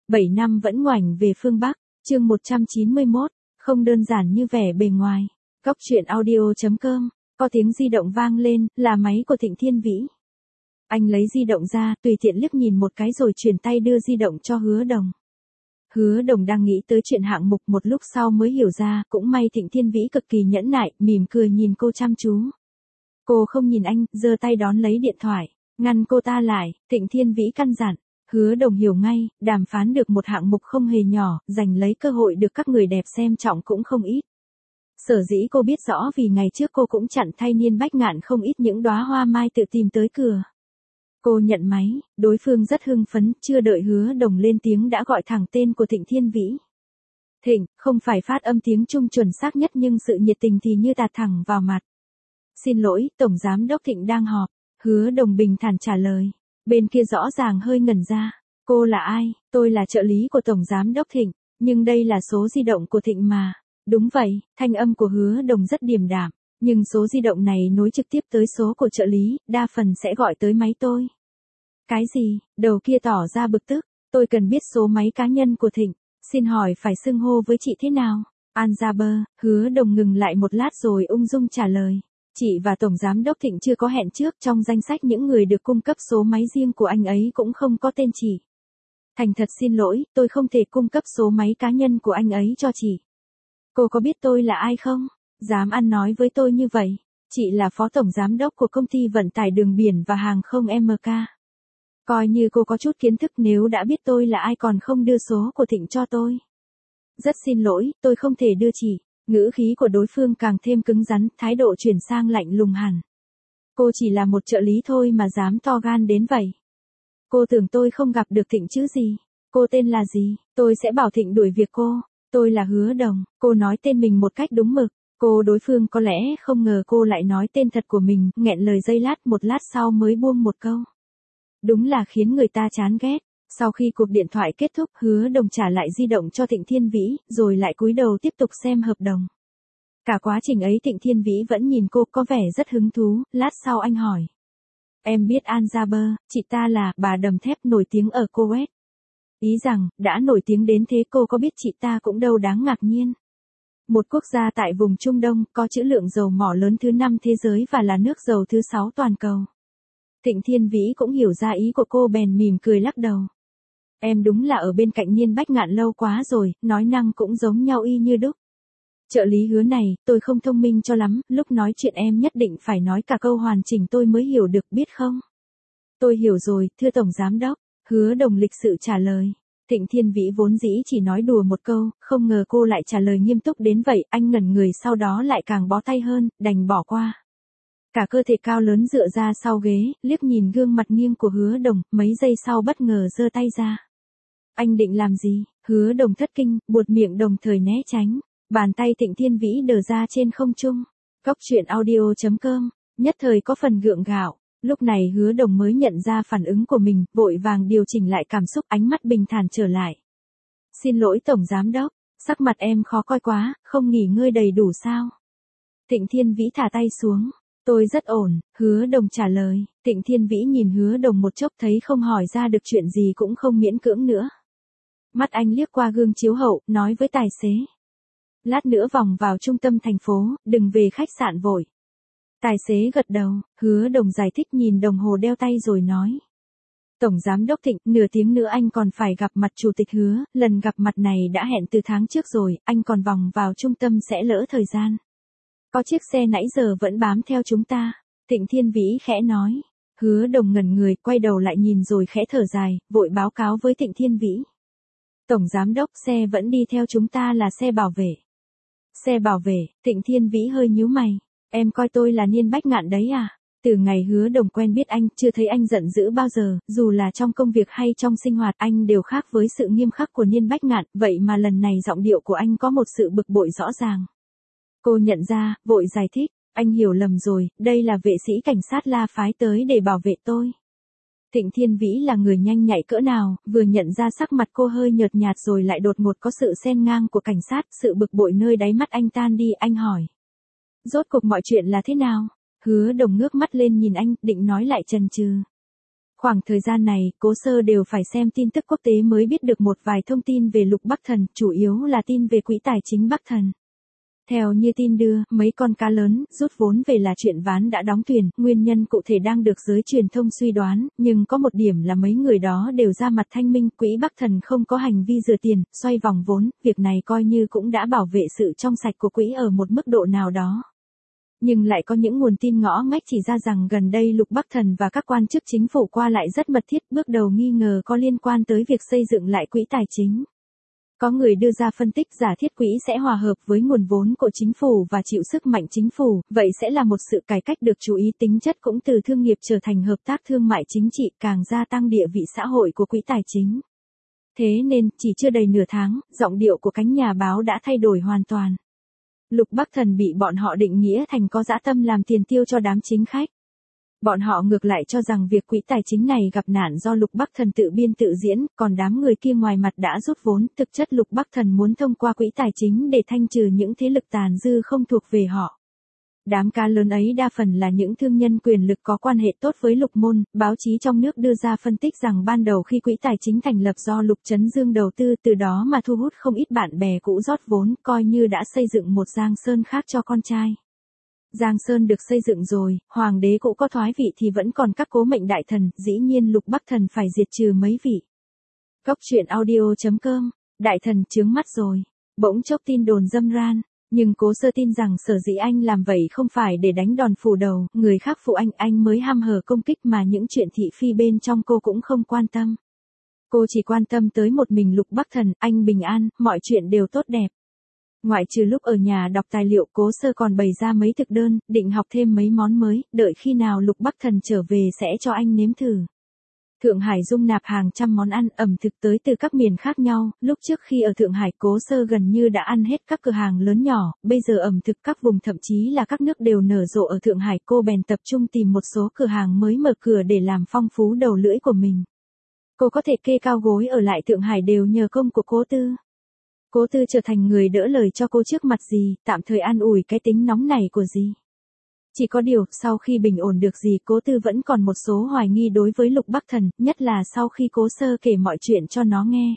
7 năm vẫn ngoảnh về phương Bắc, chương 191, không đơn giản như vẻ bề ngoài. Góc truyện audio.com, có tiếng di động vang lên, là máy của Thịnh Thiên Vĩ. Anh lấy di động ra, tùy tiện liếc nhìn một cái rồi chuyển tay đưa di động cho Hứa Đồng. Hứa Đồng đang nghĩ tới chuyện hạng mục, một lúc sau mới hiểu ra, cũng may Thịnh Thiên Vĩ cực kỳ nhẫn nại, mỉm cười nhìn cô chăm chú. Cô không nhìn anh, giơ tay đón lấy điện thoại, ngăn cô ta lại. Thịnh Thiên Vĩ căn dặn. Hứa Đồng hiểu ngay, đàm phán được một hạng mục không hề nhỏ, giành lấy cơ hội được các người đẹp xem trọng cũng không ít. Sở dĩ cô biết rõ vì ngày trước cô cũng chặn thay Niên Bách Ngạn không ít những đóa hoa mai tự tìm tới cửa. Cô nhận máy, đối phương rất hưng phấn, chưa đợi Hứa Đồng lên tiếng đã gọi thẳng tên của Thịnh Thiên Vĩ. Thịnh, không phải phát âm tiếng Trung chuẩn xác nhất nhưng sự nhiệt tình thì như tạt thẳng vào mặt. Xin lỗi, Tổng Giám Đốc Thịnh đang họp. Hứa Đồng bình thản trả lời. Bên kia rõ ràng hơi ngẩn ra. Cô là ai? Tôi là trợ lý của Tổng Giám Đốc Thịnh, nhưng đây là số di động của Thịnh mà. Đúng vậy, thanh âm của Hứa Đồng rất điềm đạm, nhưng số di động này nối trực tiếp tới số của trợ lý, đa phần sẽ gọi tới máy tôi. Cái gì? Đầu kia tỏ ra bực tức. Tôi cần biết số máy cá nhân của Thịnh. Xin hỏi phải xưng hô với chị thế nào? Anzaber. Hứa Đồng ngừng lại một lát rồi ung dung trả lời. Chị và Tổng Giám Đốc Thịnh chưa có hẹn trước, trong danh sách những người được cung cấp số máy riêng của anh ấy cũng không có tên chị. Thành thật xin lỗi, tôi không thể cung cấp số máy cá nhân của anh ấy cho chị. Cô có biết tôi là ai không? Dám ăn nói với tôi như vậy. Chị là Phó Tổng Giám Đốc của công ty vận tải đường biển và hàng không MK. Coi như cô có chút kiến thức, nếu đã biết tôi là ai còn không đưa số của Thịnh cho tôi. Rất xin lỗi, tôi không thể đưa chị. Ngữ khí của đối phương càng thêm cứng rắn, thái độ chuyển sang lạnh lùng hẳn. Cô chỉ là một trợ lý thôi mà dám to gan đến vậy. Cô tưởng tôi không gặp được Thịnh chứ gì? Cô tên là gì? Tôi sẽ bảo Thịnh đuổi việc cô. Tôi là Hứa Đồng. Cô nói tên mình một cách đúng mực. Đối phương có lẽ không ngờ cô lại nói tên thật của mình, nghẹn lời giây lát, một lát sau mới buông một câu. Đúng là khiến người ta chán ghét. Sau khi cuộc điện thoại kết thúc, Hứa Đồng trả lại di động cho Thịnh Thiên Vĩ, rồi lại cúi đầu tiếp tục xem hợp đồng. Cả quá trình ấy Thịnh Thiên Vĩ vẫn nhìn cô, có vẻ rất hứng thú. Lát sau anh hỏi. Em biết Anzaber, chị ta là bà đầm thép nổi tiếng ở Kuwait. Ý rằng, đã nổi tiếng đến thế cô có biết chị ta cũng đâu đáng ngạc nhiên. Một quốc gia tại vùng Trung Đông, có trữ lượng dầu mỏ lớn thứ 5 thế giới và là nước dầu thứ 6 toàn cầu. Thịnh Thiên Vĩ cũng hiểu ra ý của cô bèn mỉm cười lắc đầu. Em đúng là ở bên cạnh Niên Bách Ngạn lâu quá rồi, nói năng cũng giống nhau y như đúc. Trợ lý Hứa này, tôi không thông minh cho lắm, lúc nói chuyện em nhất định phải nói cả câu hoàn chỉnh tôi mới hiểu được, biết không? Tôi hiểu rồi, thưa Tổng Giám Đốc. Hứa Đồng lịch sự trả lời. Thịnh Thiên Vĩ vốn dĩ chỉ nói đùa một câu, không ngờ cô lại trả lời nghiêm túc đến vậy, anh ngẩn người sau đó lại càng bó tay hơn, đành bỏ qua. Cả cơ thể cao lớn dựa ra sau ghế, liếc nhìn gương mặt nghiêng của Hứa Đồng, mấy giây sau bất ngờ giơ tay ra. Anh định làm gì? Hứa Đồng thất kinh, buột miệng đồng thời né tránh. Bàn tay Thịnh Thiên Vĩ đờ ra trên không trung. Góc truyện audio.com, nhất thời có phần gượng gạo. Lúc này Hứa Đồng mới nhận ra phản ứng của mình, vội vàng điều chỉnh lại cảm xúc, ánh mắt bình thản trở lại. Xin lỗi Tổng Giám Đốc, sắc mặt em khó coi quá, không nghỉ ngơi đầy đủ sao? Thịnh Thiên Vĩ thả tay xuống. Tôi rất ổn, Hứa Đồng trả lời. Thịnh Thiên Vĩ nhìn Hứa Đồng một chốc thấy không hỏi ra được chuyện gì cũng không miễn cưỡng nữa. Mắt anh liếc qua gương chiếu hậu, nói với tài xế. Lát nữa vòng vào trung tâm thành phố, đừng về khách sạn vội. Tài xế gật đầu, Hứa Đồng giải thích nhìn đồng hồ đeo tay rồi nói. Tổng Giám Đốc Thịnh, nửa tiếng nữa anh còn phải gặp mặt Chủ tịch Hứa, lần gặp mặt này đã hẹn từ tháng trước rồi, anh còn vòng vào trung tâm sẽ lỡ thời gian. Có chiếc xe nãy giờ vẫn bám theo chúng ta. Thịnh Thiên Vĩ khẽ nói. Hứa Đồng ngẩn người, quay đầu lại nhìn rồi khẽ thở dài, vội báo cáo với Thịnh Thiên Vĩ. Tổng Giám Đốc, xe vẫn đi theo chúng ta là xe bảo vệ. Xe bảo vệ? Thịnh Thiên Vĩ hơi nhíu mày. Em coi tôi là Niên Bách Ngạn đấy à? Từ ngày Hứa Đồng quen biết anh, chưa thấy anh giận dữ bao giờ, dù là trong công việc hay trong sinh hoạt anh đều khác với sự nghiêm khắc của Niên Bách Ngạn, vậy mà lần này giọng điệu của anh có một sự bực bội rõ ràng. Cô nhận ra, vội giải thích, anh hiểu lầm rồi, đây là vệ sĩ cảnh sát La phái tới để bảo vệ tôi. Thịnh Thiên Vĩ là người nhanh nhạy cỡ nào, vừa nhận ra sắc mặt cô hơi nhợt nhạt rồi lại đột ngột có sự xen ngang của cảnh sát, sự bực bội nơi đáy mắt anh tan đi, anh hỏi. Rốt cuộc mọi chuyện là thế nào? Hứa Đồng ngước mắt lên nhìn anh, định nói lại chần chừ. Khoảng thời gian này, Cố Sơ đều phải xem tin tức quốc tế mới biết được một vài thông tin về Lục Bắc Thần, chủ yếu là tin về quỹ tài chính Bắc Thần. Theo như tin đưa, mấy con cá lớn rút vốn về là chuyện ván đã đóng thuyền, nguyên nhân cụ thể đang được giới truyền thông suy đoán, nhưng có một điểm là mấy người đó đều ra mặt thanh minh, quỹ Bắc Thần không có hành vi rửa tiền, xoay vòng vốn, việc này coi như cũng đã bảo vệ sự trong sạch của quỹ ở một mức độ nào đó. Nhưng lại có những nguồn tin ngõ ngách chỉ ra rằng gần đây Lục Bắc Thần và các quan chức chính phủ qua lại rất mật thiết, bước đầu nghi ngờ có liên quan tới việc xây dựng lại quỹ tài chính. Có người đưa ra phân tích giả thiết quỹ sẽ hòa hợp với nguồn vốn của chính phủ và chịu sức mạnh chính phủ, vậy sẽ là một sự cải cách được chú ý, tính chất cũng từ thương nghiệp trở thành hợp tác thương mại chính trị, càng gia tăng địa vị xã hội của quỹ tài chính. Thế nên, chỉ chưa đầy nửa tháng, giọng điệu của cánh nhà báo đã thay đổi hoàn toàn. Lục Bắc Thần bị bọn họ định nghĩa thành có dã tâm làm tiền tiêu cho đám chính khách. Bọn họ ngược lại cho rằng việc quỹ tài chính này gặp nạn do Lục Bắc Thần tự biên tự diễn, còn đám người kia ngoài mặt đã rút vốn, thực chất Lục Bắc Thần muốn thông qua quỹ tài chính để thanh trừ những thế lực tàn dư không thuộc về họ. Đám cá lớn ấy đa phần là những thương nhân quyền lực có quan hệ tốt với Lục Môn, báo chí trong nước đưa ra phân tích rằng ban đầu khi quỹ tài chính thành lập do Lục Chấn Dương đầu tư, từ đó mà thu hút không ít bạn bè cũ rót vốn, coi như đã xây dựng một Giang Sơn khác cho con trai. Giang Sơn được xây dựng rồi, hoàng đế cũ có thoái vị thì vẫn còn các cố mệnh đại thần, dĩ nhiên Lục Bắc Thần phải diệt trừ mấy vị. Góc truyện audio.com, đại thần chướng mắt rồi, bỗng chốc tin đồn râm ran. Nhưng Cố Sơ tin rằng sở dĩ anh làm vậy không phải để đánh đòn phủ đầu, người khác phụ anh mới hăm hở công kích mà những chuyện thị phi bên trong cô cũng không quan tâm. Cô chỉ quan tâm tới một mình Lục Bắc Thần, anh bình an, mọi chuyện đều tốt đẹp. Ngoại trừ lúc ở nhà đọc tài liệu, Cố Sơ còn bày ra mấy thực đơn, định học thêm mấy món mới, đợi khi nào Lục Bắc Thần trở về sẽ cho anh nếm thử. Thượng Hải dung nạp hàng trăm món ăn ẩm thực tới từ các miền khác nhau, lúc trước khi ở Thượng Hải Cố Sơ gần như đã ăn hết các cửa hàng lớn nhỏ, bây giờ ẩm thực các vùng thậm chí là các nước đều nở rộ ở Thượng Hải, cô bèn tập trung tìm một số cửa hàng mới mở cửa để làm phong phú đầu lưỡi của mình. Cô có thể kê cao gối ở lại Thượng Hải đều nhờ công của Cố Tư. Cố Tư trở thành người đỡ lời cho cô trước mặt Dì, tạm thời an ủi cái tính nóng này của Dì. Chỉ có điều, sau khi bình ổn được Dì, Cố Tư vẫn còn một số hoài nghi đối với Lục Bắc Thần, nhất là sau khi Cố Sơ kể mọi chuyện cho nó nghe.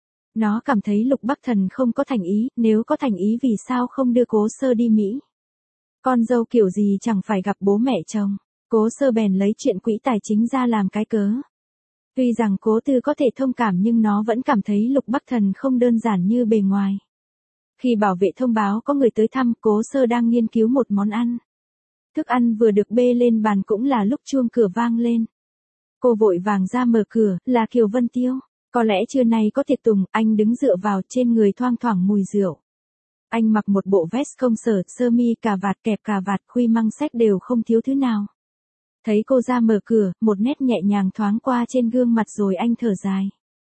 Nó cảm thấy Lục Bắc Thần không có thành ý, nếu có thành ý vì sao không đưa Cố Sơ đi Mỹ. Con dâu kiểu gì chẳng phải gặp bố mẹ chồng. Cố Sơ bèn lấy chuyện quỹ tài chính ra làm cái cớ. Tuy rằng Cố Tư có thể thông cảm nhưng nó vẫn cảm thấy Lục Bắc Thần không đơn giản như bề ngoài. Khi bảo vệ thông báo có người tới thăm, Cố Sơ đang nghiên cứu một món ăn. Thức ăn vừa được bê lên bàn cũng là lúc chuông cửa vang lên. Cô vội vàng ra mở cửa, là Kiều Vân Tiêu. Có lẽ trưa nay có tiệc tùng, anh đứng dựa vào, trên người thoang thoảng mùi rượu. Anh mặc một bộ vest công sở, sơ mi cà vạt kẹp cà vạt, khuy măng sách đều không thiếu thứ nào. Thấy cô ra mở cửa, một nét nhẹ nhàng thoáng qua trên gương mặt rồi anh thở dài.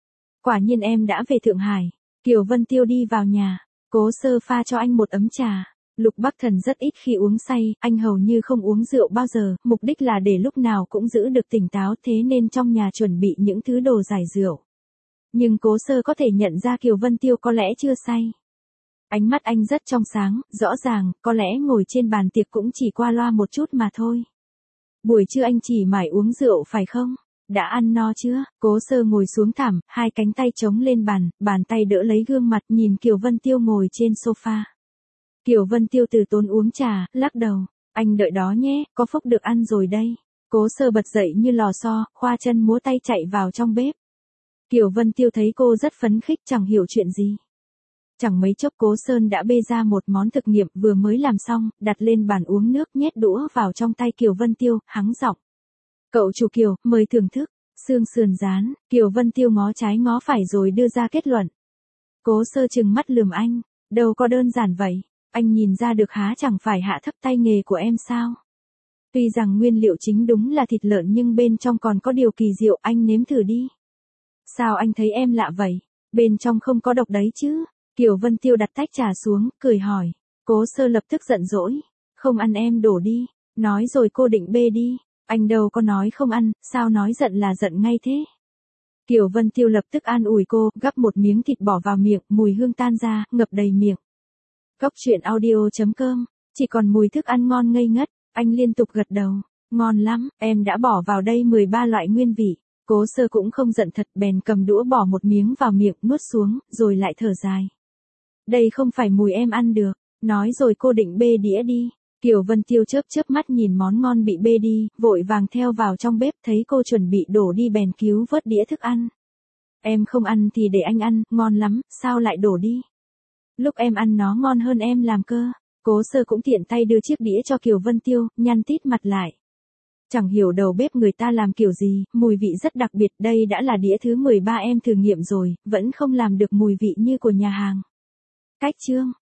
Quả nhiên em đã về Thượng Hải. Kiều Vân Tiêu đi vào nhà, Cố Sơ pha cho anh một ấm trà. Lục Bắc Thần rất ít khi uống say, anh hầu như không uống rượu bao giờ, mục đích là để lúc nào cũng giữ được tỉnh táo, thế nên trong nhà chuẩn bị những thứ đồ giải rượu. Nhưng Cố Sơ có thể nhận ra Kiều Vân Tiêu có lẽ chưa say. Ánh mắt anh rất trong sáng, rõ ràng, có lẽ ngồi trên bàn tiệc cũng chỉ qua loa một chút mà thôi. Buổi trưa anh chỉ mải uống rượu phải không? Đã ăn no chưa? Cố Sơ ngồi xuống thảm, hai cánh tay chống lên bàn, bàn tay đỡ lấy gương mặt, nhìn Kiều Vân Tiêu ngồi trên sofa. Kiều Vân Tiêu từ tốn uống trà, lắc đầu. Anh đợi đó nhé, có phúc được ăn rồi đây. Cố Sơ bật dậy như lò xo, khoa chân múa tay chạy vào trong bếp. Kiều Vân Tiêu thấy cô rất phấn khích, chẳng hiểu chuyện gì. Chẳng mấy chốc Cố Sơn đã bê ra một món thực nghiệm vừa mới làm xong, đặt lên bàn uống nước, nhét đũa vào trong tay Kiều Vân Tiêu, hắng giọng. Cậu chủ Kiều, mời thưởng thức. Xương sườn rán. Kiều Vân Tiêu ngó trái ngó phải rồi đưa ra kết luận. Cố Sơ trừng mắt lườm anh. Đâu có đơn giản vậy. Anh nhìn ra được há chẳng phải hạ thấp tay nghề của em sao? Tuy rằng nguyên liệu chính đúng là thịt lợn nhưng bên trong còn có điều kỳ diệu, anh nếm thử đi. Sao anh thấy em lạ vậy? Bên trong không có độc đấy chứ? Kiều Vân Tiêu đặt tách trà xuống, cười hỏi. Cố Sơ lập tức giận dỗi. Không ăn em đổ đi. Nói rồi cô định bê đi. Anh đâu có nói không ăn, sao nói giận là giận ngay thế? Kiều Vân Tiêu lập tức an ủi cô, gắp một miếng thịt bỏ vào miệng, mùi hương tan ra, ngập đầy miệng. Góc truyện audio.com, chỉ còn mùi thức ăn ngon ngây ngất, anh liên tục gật đầu. Ngon lắm, em đã bỏ vào đây 13 loại nguyên vị. Cố Sơ cũng không giận thật, bèn cầm đũa bỏ một miếng vào miệng, nuốt xuống, rồi lại thở dài. Đây không phải mùi em ăn được, nói rồi cô định bê đĩa đi. Kiều Vân Tiêu chớp chớp mắt nhìn món ngon bị bê đi, vội vàng theo vào trong bếp, thấy cô chuẩn bị đổ đi bèn cứu vớt đĩa thức ăn. Em không ăn thì để anh ăn, ngon lắm, sao lại đổ đi? Lúc em ăn nó ngon hơn em làm cơ. Cố Sơ cũng tiện tay đưa chiếc đĩa cho Kiều Vân Tiêu, nhăn tít mặt lại. Chẳng hiểu đầu bếp người ta làm kiểu gì, mùi vị rất đặc biệt, đây đã là đĩa thứ 13 em thử nghiệm rồi, vẫn không làm được mùi vị như của nhà hàng. Cách chương